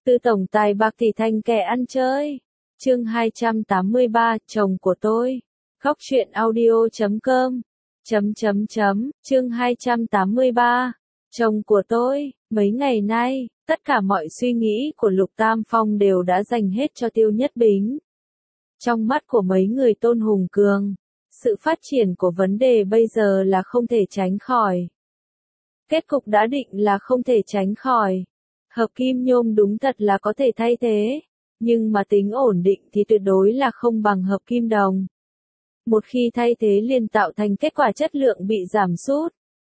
Từ tổng tài bạc tỷ thành kẻ ăn chơi. Chương 283, chồng của tôi. Góc truyện audio.com. Chương 283, chồng của tôi. Mấy ngày nay, tất cả mọi suy nghĩ của Lục Tam Phong đều đã dành hết cho Tiêu Nhất Bính. Trong mắt của mấy người Tôn Hùng Cường, sự phát triển của vấn đề bây giờ là không thể tránh khỏi. Kết cục đã định là không thể tránh khỏi. Hợp kim nhôm đúng thật là có thể thay thế, nhưng mà tính ổn định thì tuyệt đối là không bằng hợp kim đồng. Một khi thay thế liền tạo thành kết quả chất lượng bị giảm sút.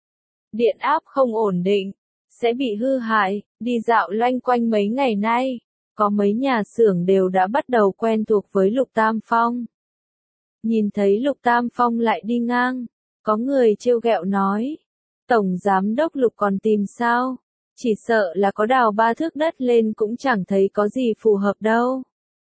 Điện áp không ổn định, sẽ bị hư hại. Đi dạo loanh quanh mấy ngày nay, có mấy nhà xưởng đều đã bắt đầu quen thuộc với Lục Tam Phong. Nhìn thấy Lục Tam Phong lại đi ngang, có người trêu ghẹo nói, Tổng Giám đốc Lục còn tìm sao? Chỉ sợ là có đào 3 thước đất lên cũng chẳng thấy có gì phù hợp đâu.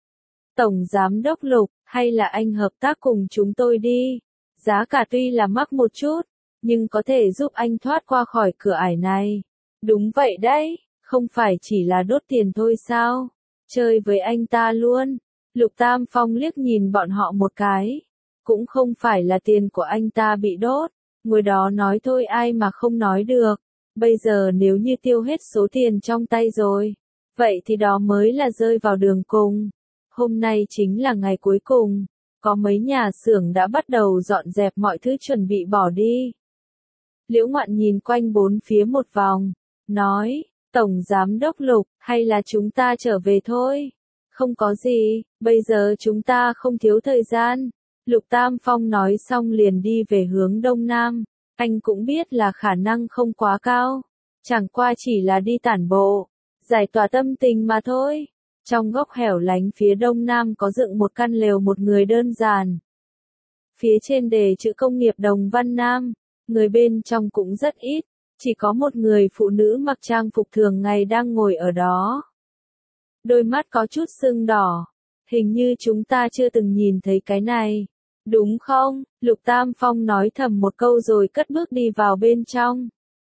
Tổng Giám đốc Lục, hay là anh hợp tác cùng chúng tôi đi. Giá cả tuy là mắc một chút, nhưng có thể giúp anh thoát qua khỏi cửa ải này. Đúng vậy đấy, không phải chỉ là đốt tiền thôi sao? Chơi với anh ta luôn. Lục Tam Phong liếc nhìn bọn họ một cái. Cũng không phải là tiền của anh ta bị đốt. Ngồi đó nói thôi ai mà không nói được. Bây giờ nếu như tiêu hết số tiền trong tay rồi, vậy thì đó mới là rơi vào đường cùng. Hôm nay chính là ngày cuối cùng, có mấy nhà xưởng đã bắt đầu dọn dẹp mọi thứ chuẩn bị bỏ đi. Liễu Ngoạn nhìn quanh bốn phía một vòng, nói, Tổng Giám đốc Lục, hay là chúng ta trở về thôi? Không có gì, bây giờ chúng ta không thiếu thời gian. Lục Tam Phong nói xong liền đi về hướng đông nam. Anh cũng biết là khả năng không quá cao, chẳng qua chỉ là đi tản bộ, giải tỏa tâm tình mà thôi. Trong góc hẻo lánh phía đông nam có dựng một căn lều một người đơn giản. Phía trên đề chữ công nghiệp Đồng Văn Nam, người bên trong cũng rất ít, chỉ có một người phụ nữ mặc trang phục thường ngày đang ngồi ở đó. Đôi mắt có chút sưng đỏ, hình như chúng ta chưa từng nhìn thấy cái này. Đúng không? Lục Tam Phong nói thầm một câu rồi cất bước đi vào bên trong.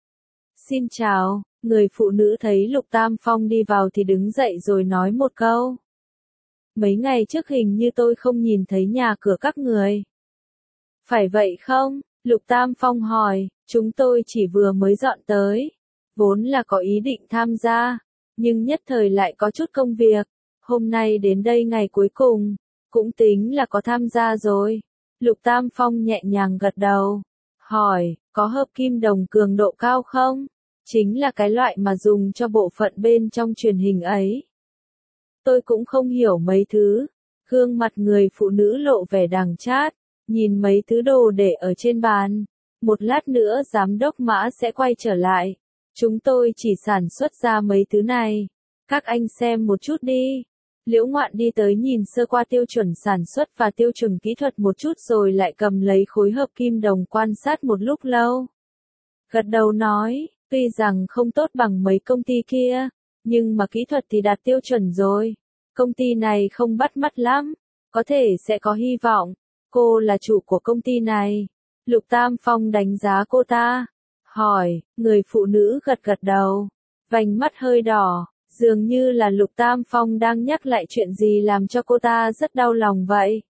Xin chào, người phụ nữ thấy Lục Tam Phong đi vào thì đứng dậy rồi nói một câu. Mấy ngày trước hình như tôi không nhìn thấy nhà cửa các người. Phải vậy không? Lục Tam Phong hỏi, chúng tôi chỉ vừa mới dọn tới. Vốn là có ý định tham gia, nhưng nhất thời lại có chút công việc. Hôm nay đến đây ngày cuối cùng. Cũng tính là có tham gia rồi. Lục Tam Phong nhẹ nhàng gật đầu. Hỏi, có hợp kim đồng cường độ cao không? Chính là cái loại mà dùng cho bộ phận bên trong truyền hình ấy. Tôi cũng không hiểu mấy thứ. Gương mặt người phụ nữ lộ vẻ đằng chát, nhìn mấy thứ đồ để ở trên bàn. Một lát nữa giám đốc Mã sẽ quay trở lại. Chúng tôi chỉ sản xuất ra mấy thứ này. Các anh xem một chút đi. Liễu Ngoạn đi tới nhìn sơ qua tiêu chuẩn sản xuất và tiêu chuẩn kỹ thuật một chút rồi lại cầm lấy khối hợp kim đồng quan sát một lúc lâu. Gật đầu nói, tuy rằng không tốt bằng mấy công ty kia, nhưng mà kỹ thuật thì đạt tiêu chuẩn rồi. Công ty này không bắt mắt lắm, có thể sẽ có hy vọng. Cô là chủ của công ty này. Lục Tam Phong đánh giá cô ta. Hỏi, người phụ nữ gật gật đầu, vành mắt hơi đỏ. Dường như là Lục Tam Phong đang nhắc lại chuyện gì làm cho cô ta rất đau lòng vậy.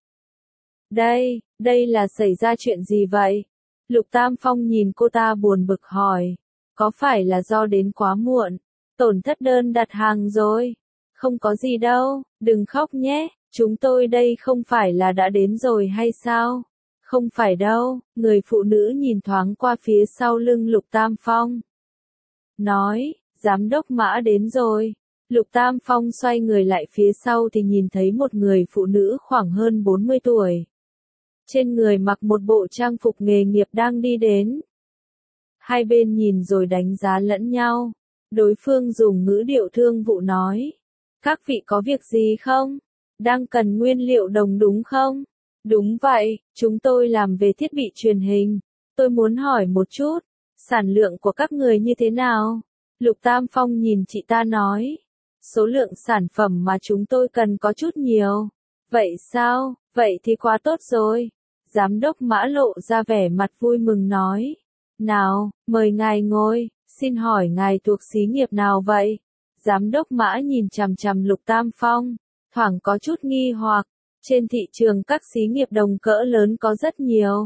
Đây là xảy ra chuyện gì vậy? Lục Tam Phong nhìn cô ta buồn bực hỏi. Có phải là do đến quá muộn? Tổn thất đơn đặt hàng rồi? Không có gì đâu, đừng khóc nhé, chúng tôi đây không phải là đã đến rồi hay sao? Không phải đâu, người phụ nữ nhìn thoáng qua phía sau lưng Lục Tam Phong. Nói, giám đốc Mã đến rồi. Lục Tam Phong xoay người lại phía sau thì nhìn thấy một người phụ nữ khoảng hơn 40 tuổi. Trên người mặc một bộ trang phục nghề nghiệp đang đi đến. Hai bên nhìn rồi đánh giá lẫn nhau. Đối phương dùng ngữ điệu thương vụ nói. Các vị có việc gì không? Đang cần nguyên liệu đồng đúng không? Đúng vậy, chúng tôi làm về thiết bị truyền hình. Tôi muốn hỏi một chút, sản lượng của các người như thế nào? Lục Tam Phong nhìn chị ta nói. Số lượng sản phẩm mà chúng tôi cần có chút nhiều. Vậy sao? Vậy thì quá tốt rồi. Giám đốc Mã lộ ra vẻ mặt vui mừng nói. Nào, mời ngài ngồi, xin hỏi ngài thuộc xí nghiệp nào vậy? Giám đốc Mã nhìn chằm chằm Lục Tam Phong, thoảng có chút nghi hoặc, trên thị trường các xí nghiệp đồng cỡ lớn có rất nhiều.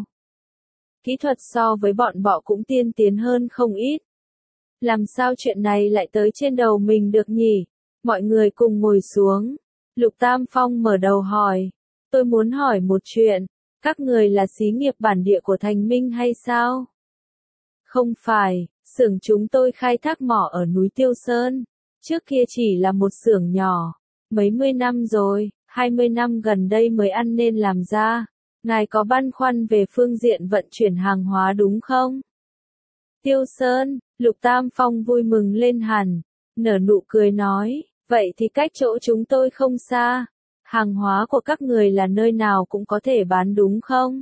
Kỹ thuật so với bọn họ cũng tiên tiến hơn không ít. Làm sao chuyện này lại tới trên đầu mình được nhỉ? Mọi người cùng ngồi xuống. Lục Tam Phong mở đầu hỏi. Tôi muốn hỏi một chuyện. Các người là xí nghiệp bản địa của Thành Minh hay sao? Không phải, xưởng chúng tôi khai thác mỏ ở núi Tiêu Sơn. Trước kia chỉ là một xưởng nhỏ. Mấy mươi năm rồi, 20 năm gần đây mới ăn nên làm ra. Ngài có băn khoăn về phương diện vận chuyển hàng hóa đúng không? Tiêu Sơn, Lục Tam Phong vui mừng lên hẳn, nở nụ cười nói, vậy thì cách chỗ chúng tôi không xa. Hàng hóa của các người là nơi nào cũng có thể bán đúng không?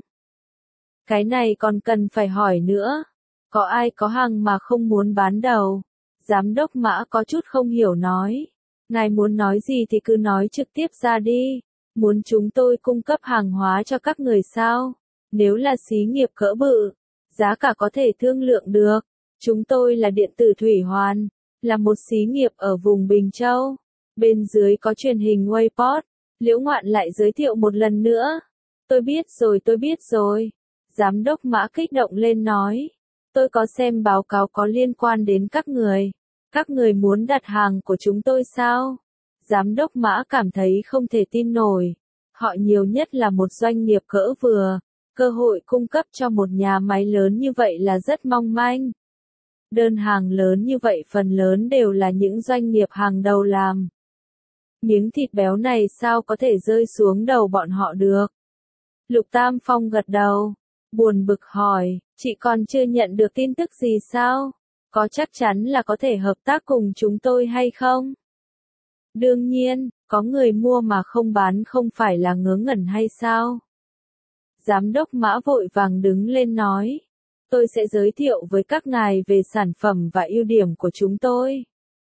Cái này còn cần phải hỏi nữa. Có ai có hàng mà không muốn bán đâu? Giám đốc Mã có chút không hiểu nói. Ngài muốn nói gì thì cứ nói trực tiếp ra đi. Muốn chúng tôi cung cấp hàng hóa cho các người sao? Nếu là xí nghiệp cỡ bự, giá cả có thể thương lượng được. Chúng tôi là điện tử Thủy Hoàn, là một xí nghiệp ở vùng Bình Châu. Bên dưới có truyền hình Wayport. Liễu Ngoạn lại giới thiệu một lần nữa. Tôi biết rồi. Giám đốc Mã kích động lên nói. Tôi có xem báo cáo có liên quan đến các người. Các người muốn đặt hàng của chúng tôi sao? Giám đốc Mã cảm thấy không thể tin nổi. Họ nhiều nhất là một doanh nghiệp cỡ vừa. Cơ hội cung cấp cho một nhà máy lớn như vậy là rất mong manh. Đơn hàng lớn như vậy phần lớn đều là những doanh nghiệp hàng đầu làm. Miếng thịt béo này sao có thể rơi xuống đầu bọn họ được? Lục Tam Phong gật đầu, buồn bực hỏi, chị còn chưa nhận được tin tức gì sao? Có chắc chắn là có thể hợp tác cùng chúng tôi hay không? Đương nhiên, có người mua mà không bán không phải là ngớ ngẩn hay sao? Giám đốc Mã vội vàng đứng lên nói, tôi sẽ giới thiệu với các ngài về sản phẩm và ưu điểm của chúng tôi.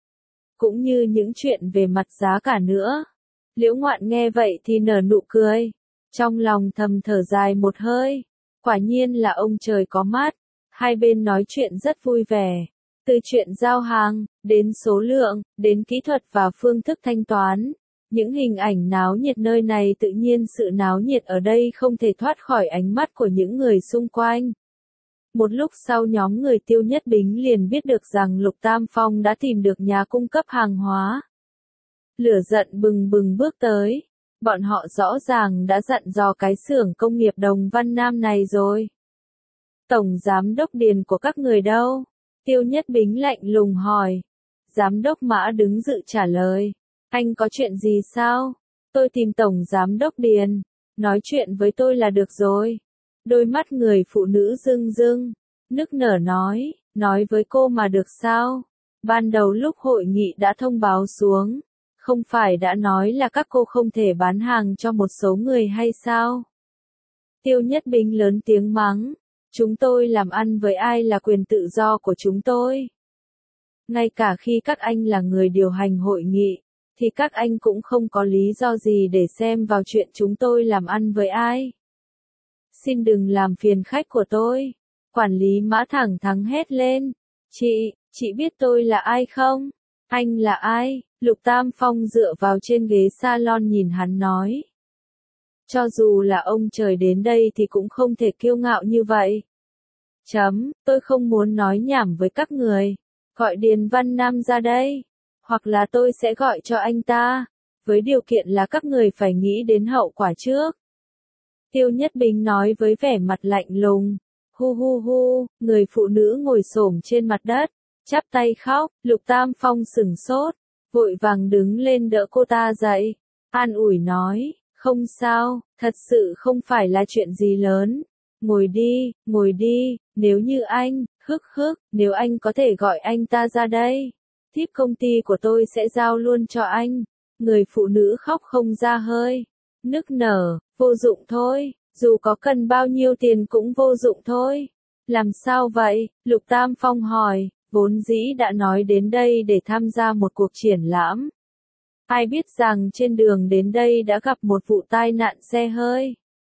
Cũng như những chuyện về mặt giá cả nữa. Liễu Ngoạn nghe vậy thì nở nụ cười. Trong lòng thầm thở dài một hơi. Quả nhiên là ông trời có mắt. Hai bên nói chuyện rất vui vẻ. Từ chuyện giao hàng, đến số lượng, đến kỹ thuật và phương thức thanh toán. Những hình ảnh náo nhiệt nơi này tự nhiên sự náo nhiệt ở đây không thể thoát khỏi ánh mắt của những người xung quanh. Một lúc sau nhóm người Tiêu Nhất Bính liền biết được rằng Lục Tam Phong đã tìm được nhà cung cấp hàng hóa. Lửa giận bừng bừng bước tới. Bọn họ rõ ràng đã dặn dò cái xưởng công nghiệp Đồng Văn Nam này rồi. Tổng giám đốc Điền của các người đâu? Tiêu Nhất Bính lạnh lùng hỏi. Giám đốc Mã đứng dự trả lời. Anh có chuyện gì sao? Tôi tìm Tổng giám đốc Điền. Nói chuyện với tôi là được rồi. Đôi mắt người phụ nữ rưng rưng, nức nở nói với cô mà được sao? Ban đầu lúc hội nghị đã thông báo xuống, không phải đã nói là các cô không thể bán hàng cho một số người hay sao? Tiêu Nhất Bính lớn tiếng mắng, chúng tôi làm ăn với ai là quyền tự do của chúng tôi. Ngay cả khi các anh là người điều hành hội nghị, thì các anh cũng không có lý do gì để xem vào chuyện chúng tôi làm ăn với ai. Xin đừng làm phiền khách của tôi. Quản lý Mã thẳng thắn hét lên. Chị biết tôi là ai không? Anh là ai? Lục Tam Phong dựa vào trên ghế salon nhìn hắn nói. Cho dù là ông trời đến đây thì cũng không thể kiêu ngạo như vậy. Tôi không muốn nói nhảm với các người. Gọi Điền Văn Nam ra đây. Hoặc là tôi sẽ gọi cho anh ta. Với điều kiện là các người phải nghĩ đến hậu quả trước. Tiêu Nhất Bính nói với vẻ mặt lạnh lùng. Hu hu hu, người phụ nữ ngồi xổm trên mặt đất, chắp tay khóc. Lục Tam Phong sửng sốt, vội vàng đứng lên đỡ cô ta dậy. An ủi nói, không sao, thật sự không phải là chuyện gì lớn. Ngồi đi, nếu như anh, nếu anh có thể gọi anh ta ra đây. Thiếp công ty của tôi sẽ giao luôn cho anh. Người phụ nữ khóc không ra hơi. Nức nở, vô dụng thôi, dù có cần bao nhiêu tiền cũng vô dụng thôi. Làm sao vậy? Lục Tam Phong hỏi, vốn dĩ đã nói đến đây để tham gia một cuộc triển lãm. Ai biết rằng trên đường đến đây đã gặp một vụ tai nạn xe hơi.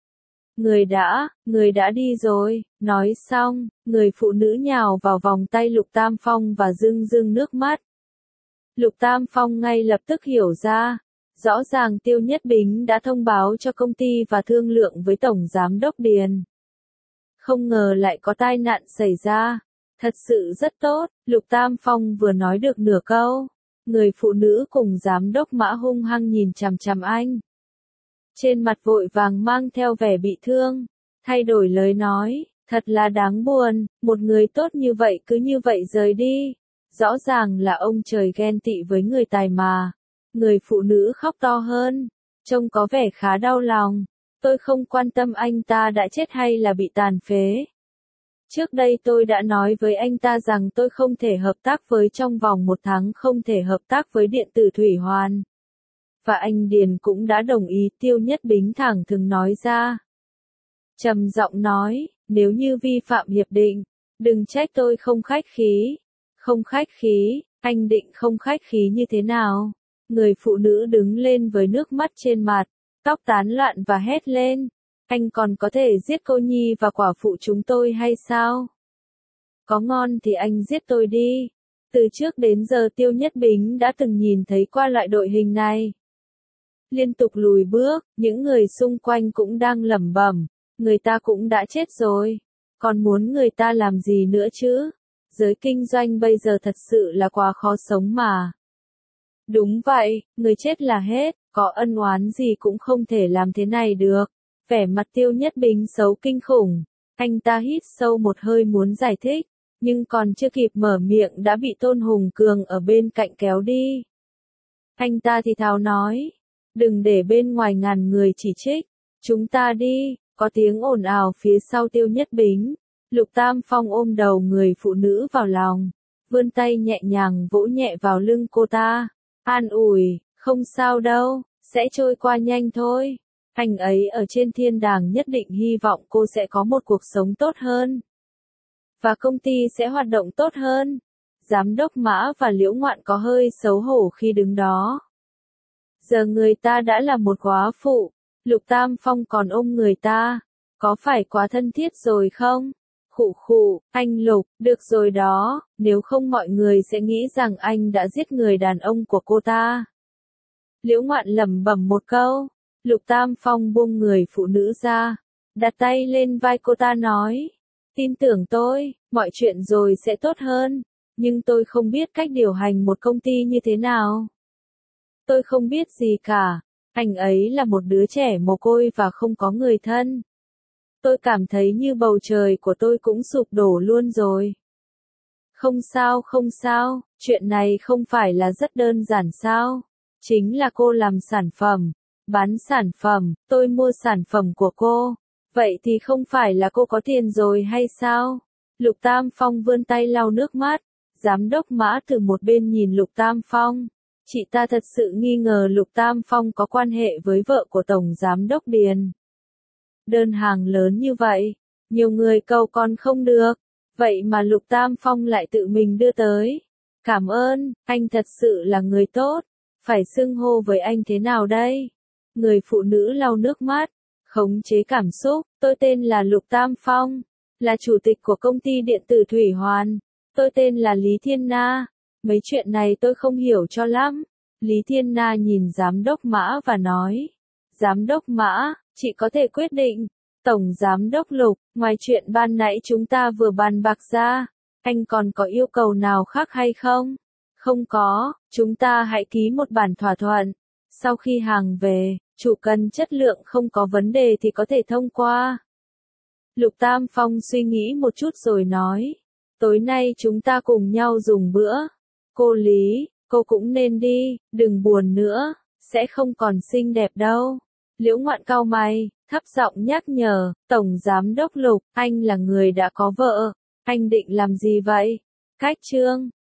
Người đã đi rồi, nói xong, người phụ nữ nhào vào vòng tay Lục Tam Phong và rưng rưng nước mắt. Lục Tam Phong ngay lập tức hiểu ra. Rõ ràng Tiêu Nhất Bính đã thông báo cho công ty và thương lượng với Tổng Giám đốc Điền. Không ngờ lại có tai nạn xảy ra. Thật sự rất tốt, Lục Tam Phong vừa nói được nửa câu. Người phụ nữ cùng Giám đốc Mã hung hăng nhìn chằm chằm anh. Trên mặt vội vàng mang theo vẻ bị thương. Thay đổi lời nói, thật là đáng buồn, một người tốt như vậy cứ như vậy rời đi. Rõ ràng là ông trời ghen tị với người tài mà. Người phụ nữ khóc to hơn, trông có vẻ khá đau lòng. Tôi không quan tâm anh ta đã chết hay là bị tàn phế. Trước đây tôi đã nói với anh ta rằng tôi không thể hợp tác với trong vòng 1 tháng, không thể hợp tác với điện tử Thủy Hoàn. Và anh Điền cũng đã đồng ý, Tiêu Nhất Bính thẳng thừng nói ra. Trầm giọng nói, nếu như vi phạm hiệp định, đừng trách tôi không khách khí. Không khách khí, anh định không khách khí như thế nào? Người phụ nữ đứng lên với nước mắt trên mặt, tóc tán loạn và hét lên. Anh còn có thể giết cô nhi và quả phụ chúng tôi hay sao? Có ngon thì anh giết tôi đi. Từ trước đến giờ Tiêu Nhất Bính đã từng nhìn thấy qua loại đội hình này. Liên tục lùi bước, những người xung quanh cũng đang lẩm bẩm, người ta cũng đã chết rồi. Còn muốn người ta làm gì nữa chứ? Giới kinh doanh bây giờ thật sự là quá khó sống mà. Đúng vậy, người chết là hết, có ân oán gì cũng không thể làm thế này được. Vẻ mặt Tiêu Nhất Bính xấu kinh khủng. Anh ta hít sâu một hơi muốn giải thích, nhưng còn chưa kịp mở miệng đã bị Tôn Hùng Cường ở bên cạnh kéo đi. Anh ta thì thào nói, đừng để bên ngoài ngàn người chỉ trích, chúng ta đi. Có tiếng ồn ào phía sau Tiêu Nhất Bính. Lục Tam Phong ôm đầu người phụ nữ vào lòng, vươn tay nhẹ nhàng vỗ nhẹ vào lưng cô ta, an ủi, không sao đâu, sẽ trôi qua nhanh thôi. Anh ấy ở trên thiên đàng nhất định hy vọng cô sẽ có một cuộc sống tốt hơn. Và công ty sẽ hoạt động tốt hơn. Giám đốc Mã và Liễu Ngoạn có hơi xấu hổ khi đứng đó. Giờ người ta đã là một góa phụ, Lục Tam Phong còn ôm người ta, có phải quá thân thiết rồi không? Khụ khụ, anh Lục, được rồi đó, nếu không mọi người sẽ nghĩ rằng anh đã giết người đàn ông của cô ta. Liễu Ngoạn lẩm bẩm một câu, Lục Tam Phong buông người phụ nữ ra, đặt tay lên vai cô ta nói, tin tưởng tôi, mọi chuyện rồi sẽ tốt hơn, nhưng tôi không biết cách điều hành một công ty như thế nào. Tôi không biết gì cả, anh ấy là một đứa trẻ mồ côi và không có người thân. Tôi cảm thấy như bầu trời của tôi cũng sụp đổ luôn rồi. Không sao, chuyện này không phải là rất đơn giản sao? Chính là cô làm sản phẩm, bán sản phẩm, tôi mua sản phẩm của cô. Vậy thì không phải là cô có tiền rồi hay sao? Lục Tam Phong vươn tay lau nước mắt. Giám đốc Mã từ một bên nhìn Lục Tam Phong. Chị ta thật sự nghi ngờ Lục Tam Phong có quan hệ với vợ của Tổng Giám đốc Điền. Đơn hàng lớn như vậy, nhiều người cầu còn không được, vậy mà Lục Tam Phong lại tự mình đưa tới. Cảm ơn, anh thật sự là người tốt, phải xưng hô với anh thế nào đây? Người phụ nữ lau nước mắt, khống chế cảm xúc, tôi tên là Lục Tam Phong, là chủ tịch của công ty điện tử Thủy Hoàn, tôi tên là Lý Thiên Na, mấy chuyện này tôi không hiểu cho lắm. Lý Thiên Na nhìn Giám đốc Mã và nói, Giám đốc Mã, chị có thể quyết định. Tổng Giám đốc Lục, ngoài chuyện ban nãy chúng ta vừa bàn bạc ra, anh còn có yêu cầu nào khác hay không? Không có, chúng ta hãy ký một bản thỏa thuận. Sau khi hàng về, chủ cần chất lượng không có vấn đề thì có thể thông qua. Lục Tam Phong suy nghĩ một chút rồi nói, tối nay chúng ta cùng nhau dùng bữa. Cô Lý, cô cũng nên đi, đừng buồn nữa, sẽ không còn xinh đẹp đâu. Liễu Ngoạn cau mày, thấp giọng nhắc nhở, Tổng Giám đốc Lục, anh là người đã có vợ, anh định làm gì vậy? Cách trương.